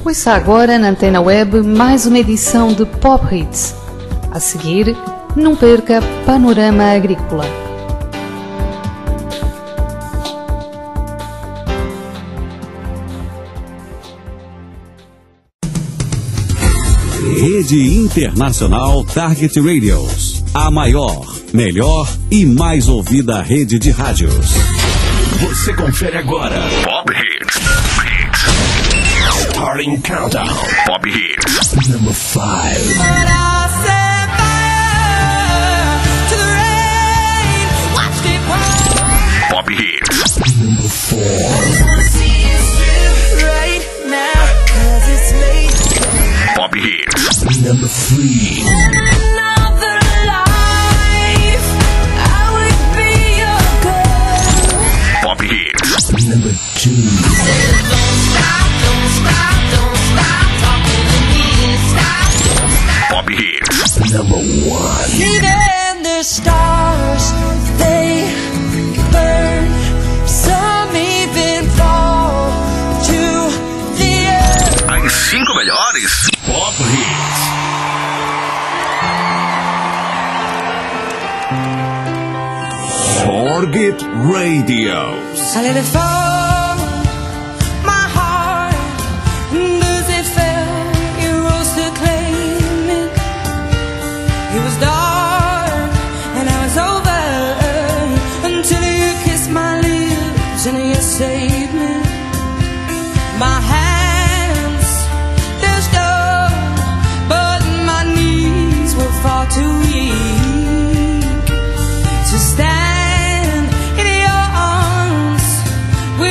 Ouça agora na Antena Web mais uma edição de Pop Hits. A seguir, não perca Panorama Agrícola. Rede Internacional Target Radios. A maior, melhor e mais ouvida rede de rádios. Você confere agora Pop Hits. Starting Countdown. Pop Hits. Number 5. Pop Hits. Number 4. Pop Hits. Number 3. Pop Hits. Number 2. Pop Hits. Number 1. Even the stars, they burn. Some even fall to the earth. As 5 melhores Pop Hits. Target Radios. I let it fall, my heart, and as it fell, you rose to claim it. It was dark, and I was over, until you kissed my lips, and you saved me. My hands, they're stone, but my knees were far too weak to stand in your arms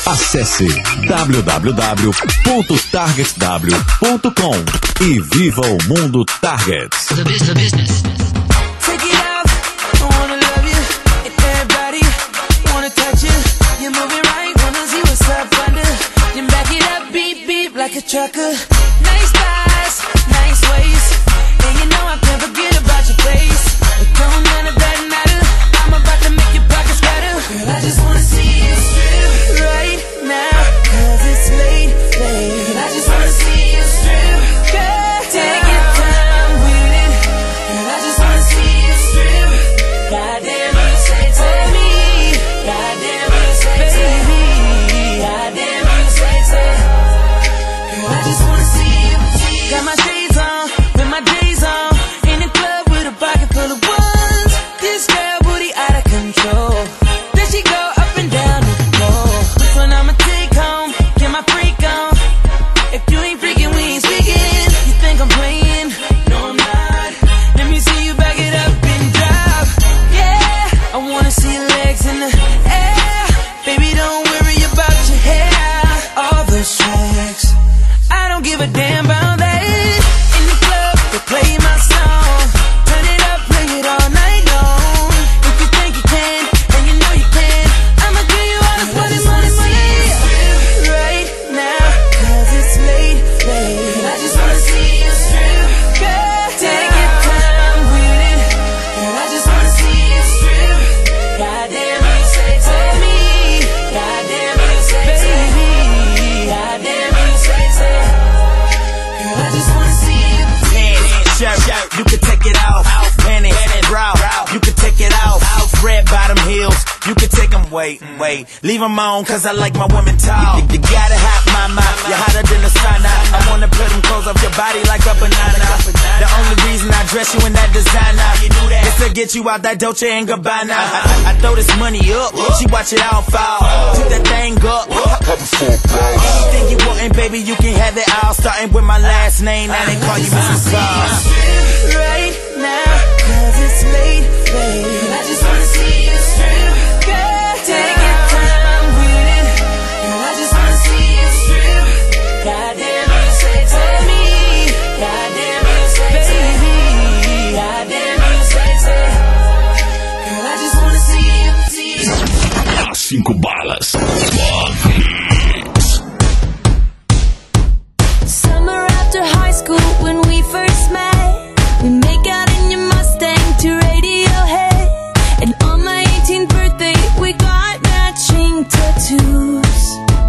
Acesse www.targetw.com e viva o mundo Target. Take it out, I wanna love you, and everybody wanna touch you. You're moving right, wanna see what's up under. Then back it up, beep beep like a trucker. Nice thighs, nice waist, and you know I can't forget about your face. But don't none of that matter, I'm about to make your pockets better. Girl, I just wanna see you strip right now, 'cause it's late. Girl, I just wanna see you strip. Girl, take your time with it. Girl, I just wanna see you strip. Goddamn, you say to me. Goddamn, you say to me. Goddamn, you say to. Girl, I just wanna see you. Got my shades on, with my days on, in the club with a pocket full of ones. This girl booty out of control. Then she go up and down the floor. Which one I'ma take home? Get my freak on. If you ain't freaking, we ain't speaking. You think I'm playing? No, I'm not. Let me see you back it up and drop. Yeah, I wanna see your legs in the air. Baby, don't worry about your hair. All those tracks, I don't give a damn about that. In the club, they play my song. Turn it up, play it all night long. If you think you can, and you know you can, I'ma give you all this money, money, money. Right now, 'cause it's late. I just wanna see you strip. Girl, take your time with it. Girl, I just wanna see you strip. Goddamn, you say to me. Goddamn, you say to me. Goddamn, you say to. Girl, I just wanna see you. Shirt, you can take it off. Panties, bra, you can take it off. Red bottom heels, you can take them. Wait, leave them on, 'cause I like my women tall. You gotta have mama, you're hotter than the sauna. I wanna put them clothes off your body like a banana. The only reason I dress you in that designer is to get you out that Dolce & Gabbana. I throw this money up, she watch it all fall. Took that thing up. Anything you want, and baby, you can have it all. Starting with my last name, now they call you Mrs. Claus. Right now, 'cause it's late. I just wanna see you strip. Girl, take your time with it. Girl, I just wanna see you strip. Goddamn, you say to me. Goddamn, you say to me. Goddamn, you say to. Girl, I just wanna see you. As 5 balas. Summer after high school when we first met, we make out in your Mustang to Radiohead. And on my 18th birthday, we got matching tattoos.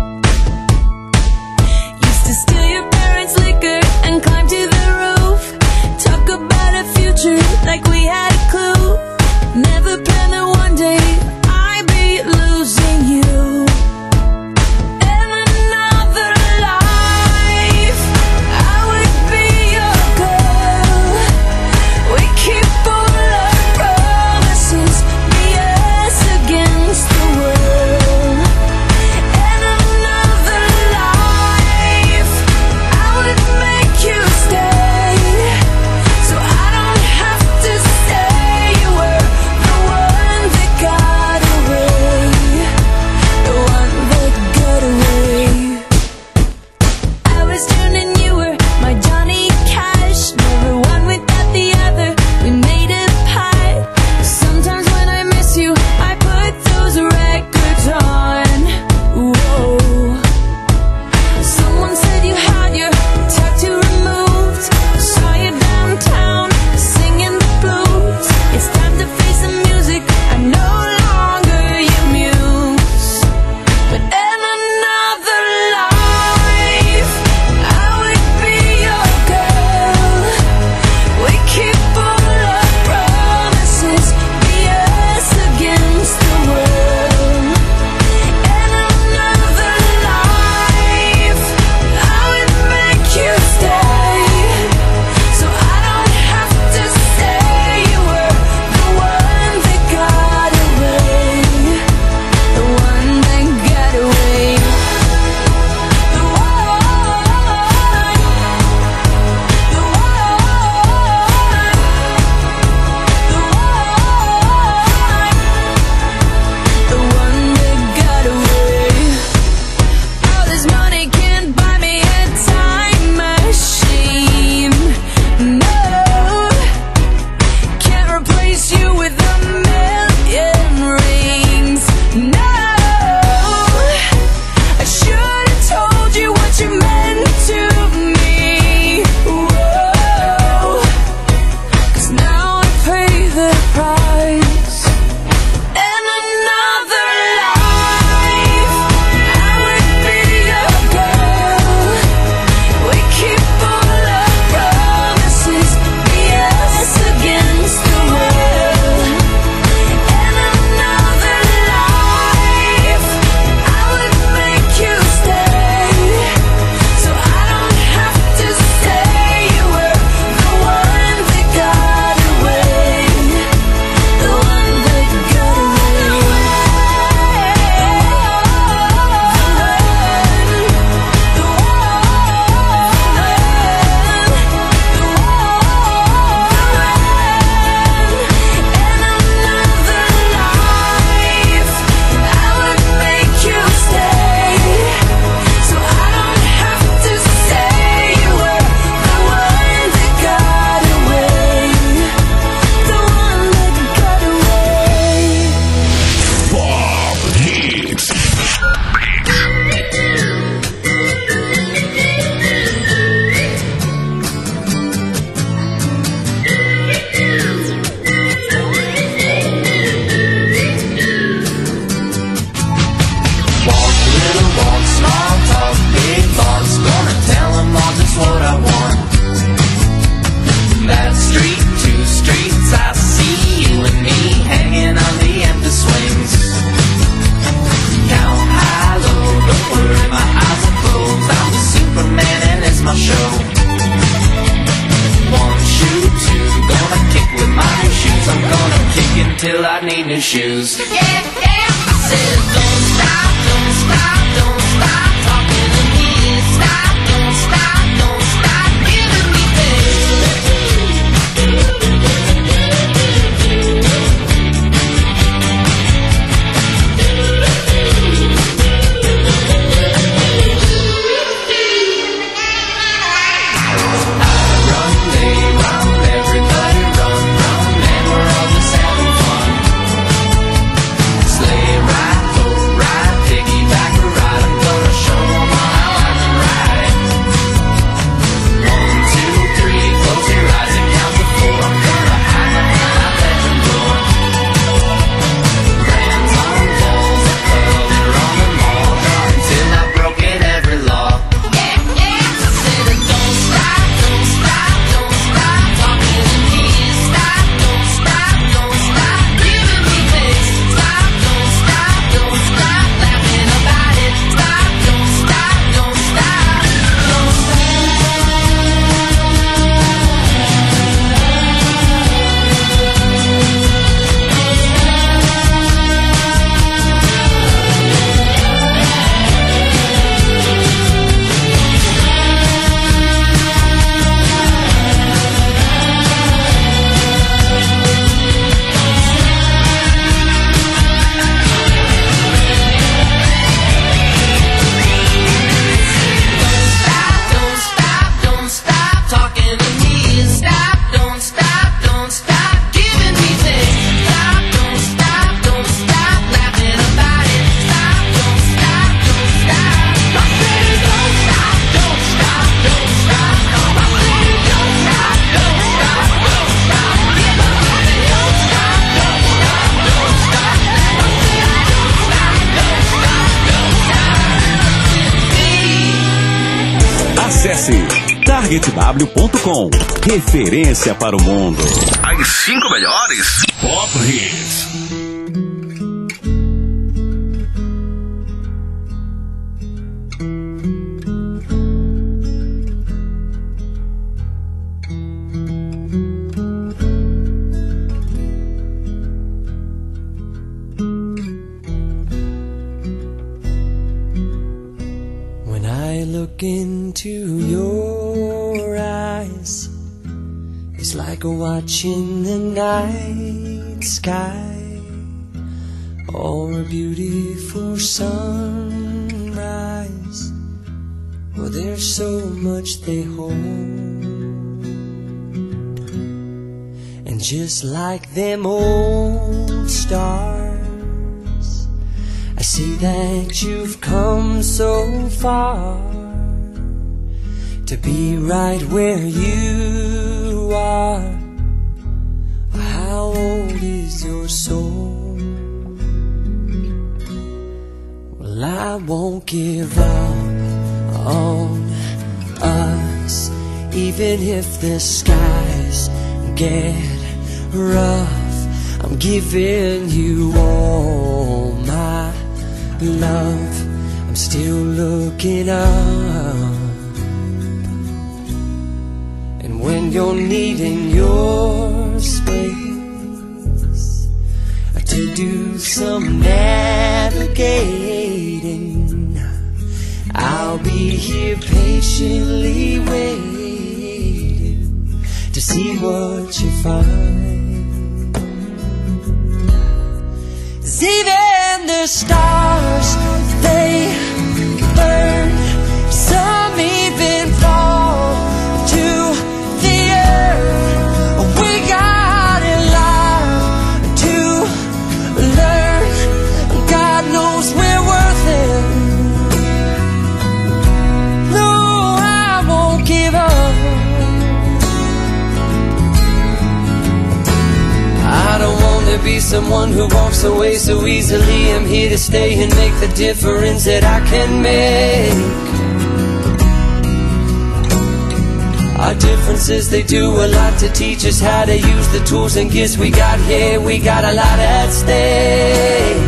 Used to steal your parents' liquor and climb to the roof. Talk about a future like we had a clue. Never planned that one day I'd be losing you. In another life, I would be your girl. We keep all our promises, be us against the world. In another life, I would make you stay, so I don't have to stay. till I need new shoes. Yeah, yeah. I said don't stop, don't stop, don't stop talking to me. Stop, don't stop, don't stop giving me Acesse targetw.com. Referência para o mundo. As 5 melhores Pop Hits. When I look into your eyes, it's like watching the night sky or a beautiful sunrise. Well, there's so much they hold, and just like them old stars, I see that you've come so far to be right where you are. How old is your soul? Well, I won't give up on us, even if the skies get rough. I'm giving you all my love. I'm still looking up. And when you're needing your space to do some navigating, I'll be here patiently waiting to see what you find. 'Cause even the stars, they burn. Some even fall to the earth. We got in life to learn. God knows we're worth it. No, I won't give up. I don't want to be someone who walks away so easily. I'm here to stay and make the difference that I can make. Our differences, they do a lot to teach us how to use the tools and gifts we got here. We got a lot at stake.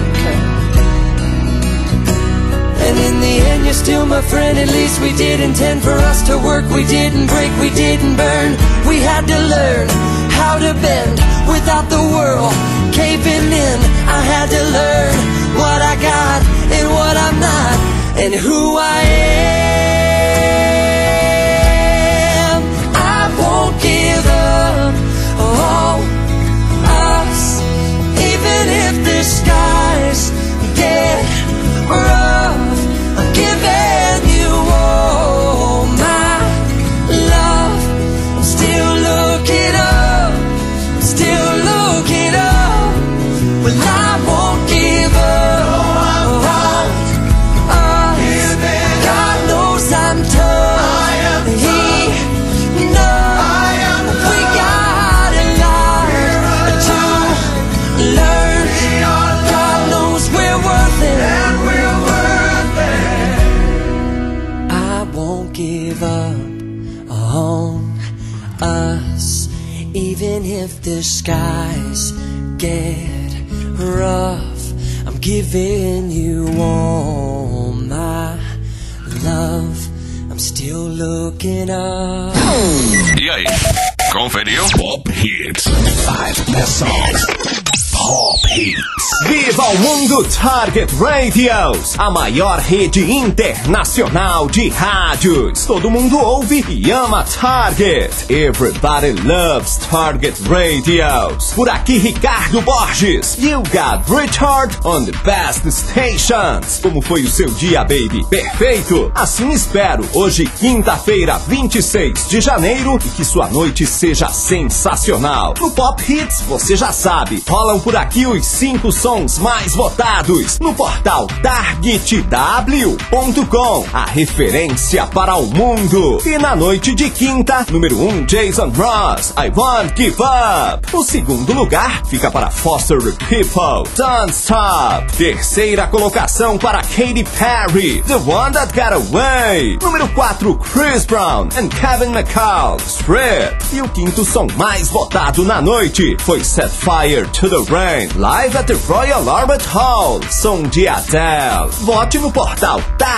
And in the end, you're still my friend. At least we did intend for us to work. We didn't break, we didn't burn. We had to learn how to bend without the world caving in. I had to learn what I got and what I'm not, and who I am. I won't give up on us, even if the skies get rough. I'm giving you all my love. I'm still looking up, still looking up. Well, I won't give up on us. God knows I'm tough. He knows we got a lot to learn. God knows we're worth it, and we're worth it. I won't give up on us, even if the skies get rough. I'm giving you all my love. I'm still looking up. E aí, conferiu? Pop Hits. 5 best songs. Pop Hits. Viva o mundo Target Radios, a maior rede internacional de rádios. Todo mundo ouve e ama Target. Everybody loves Target Radios. Por aqui, Ricardo Borges. You got Richard on the best stations. Como foi o seu dia, baby? Perfeito! Assim espero. Hoje, quinta-feira, 26 de janeiro, e que sua noite seja sensacional. No Pop Hits, você já sabe, rolam por aqui os 5 sons mais votados no portal targetw.com, a referência para o mundo. E na noite de quinta, número 1, Jason Ross, I Won't Give Up. O segundo lugar fica para Foster the People, Don't Stop. Terceira colocação para Katy Perry, The One That Got Away. Número 4, Chris Brown and Kevin McCall, Spread. E o quinto som mais votado na noite foi Set Fire to the Rain, live at the Royal Albert Hall, som de Adele. Vote no portal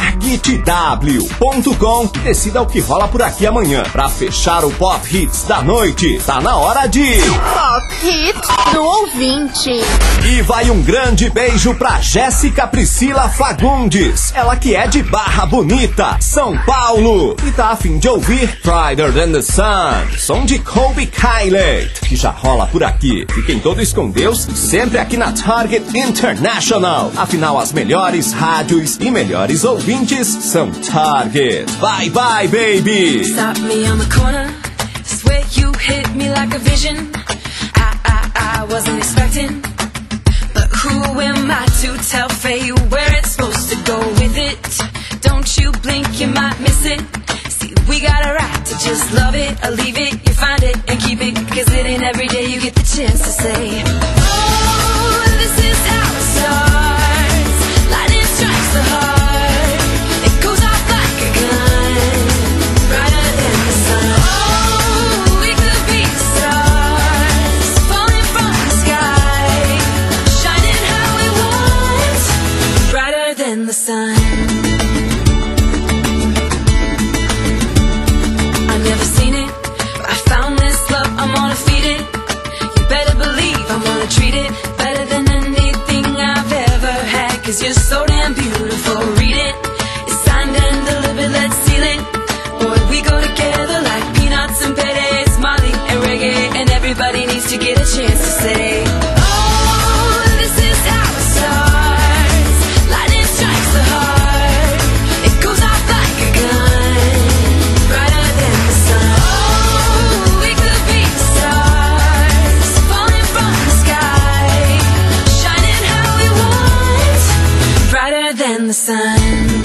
targetw.com e decida o que rola por aqui amanhã. Pra fechar o Pop Hits da noite, tá na hora de Pop Hits do ouvinte. E vai um grande beijo pra Jéssica Priscila Fagundes, ela que é de Barra Bonita, São Paulo, e tá a fim de ouvir Brighter Than the Sun, som de Colby Kylie, que já rola por aqui. Fiquem todos com Deus e sempre aqui na Target International. Afinal, as melhores rádios e melhores ouvintes são Target. Bye bye, baby. Stop me on the corner. Swear you hit me like a vision. I wasn't expecting. But who am I to tell fate where it's supposed to go with it? Don't you blink, you might miss it. See, we got a right to just love it or leave it. You find it and keep it, cause it ain't every day you get the chance to say, oh, this is how it starts. Lightning strikes the heart. It goes off like a gun, brighter than the sun. Oh, we could be stars, falling from the sky, shining how we want, brighter than the sun. I've never seen it, but I found this love, I'm gonna feed it. You better believe I'm gonna treat it better than anything I've ever had. Cause you're so damn beautiful, read it. It's signed and delivered, let's seal it. Boy, we go together like peanuts and Perez, Molly and reggae. And everybody needs to get a chance to say, oh, this is how it starts. Lightning strikes the heart. It goes off like a gun, brighter than the sun. Oh, we could be stars, falling from the sky, shining how we want, brighter than the sun.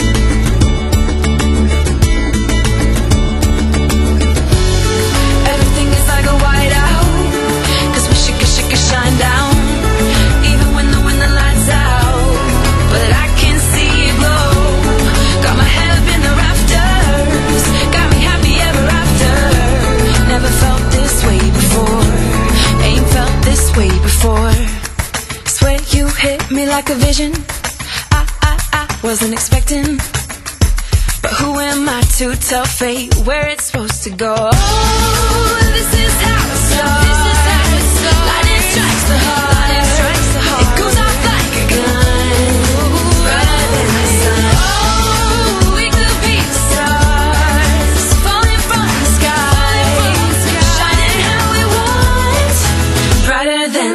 Everything is like a whiteout, cause we shake shine down, even when the lights out. But I can see it glow, got my head up in the rafters, got me happy ever after. Never felt this way before, ain't felt this way before. Swear you hit me like a vision. I wasn't expecting, but who am I to tell fate where it's supposed to go? Oh, this is how it starts. Lightning strikes the heart.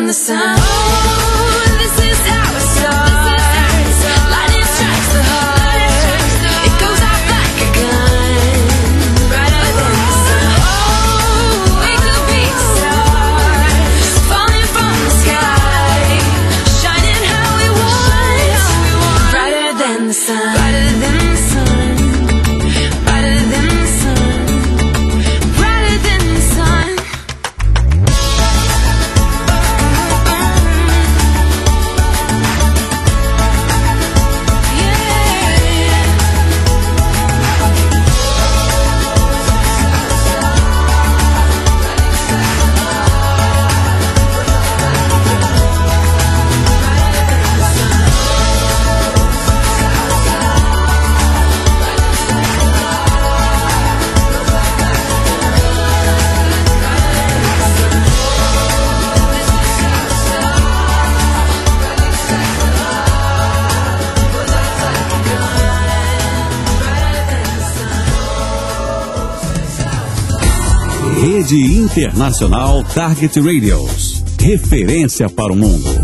than the sun. Oh, this is how it starts. Lightning strikes the heart. It goes off like a gun, brighter than the sun. Oh, we could be a star, falling from the sky, shining how we want, brighter than the sun, brighter than the sun, brighter than the sun, brighter than the sun. Rede Internacional Target Radios. Referência para o mundo.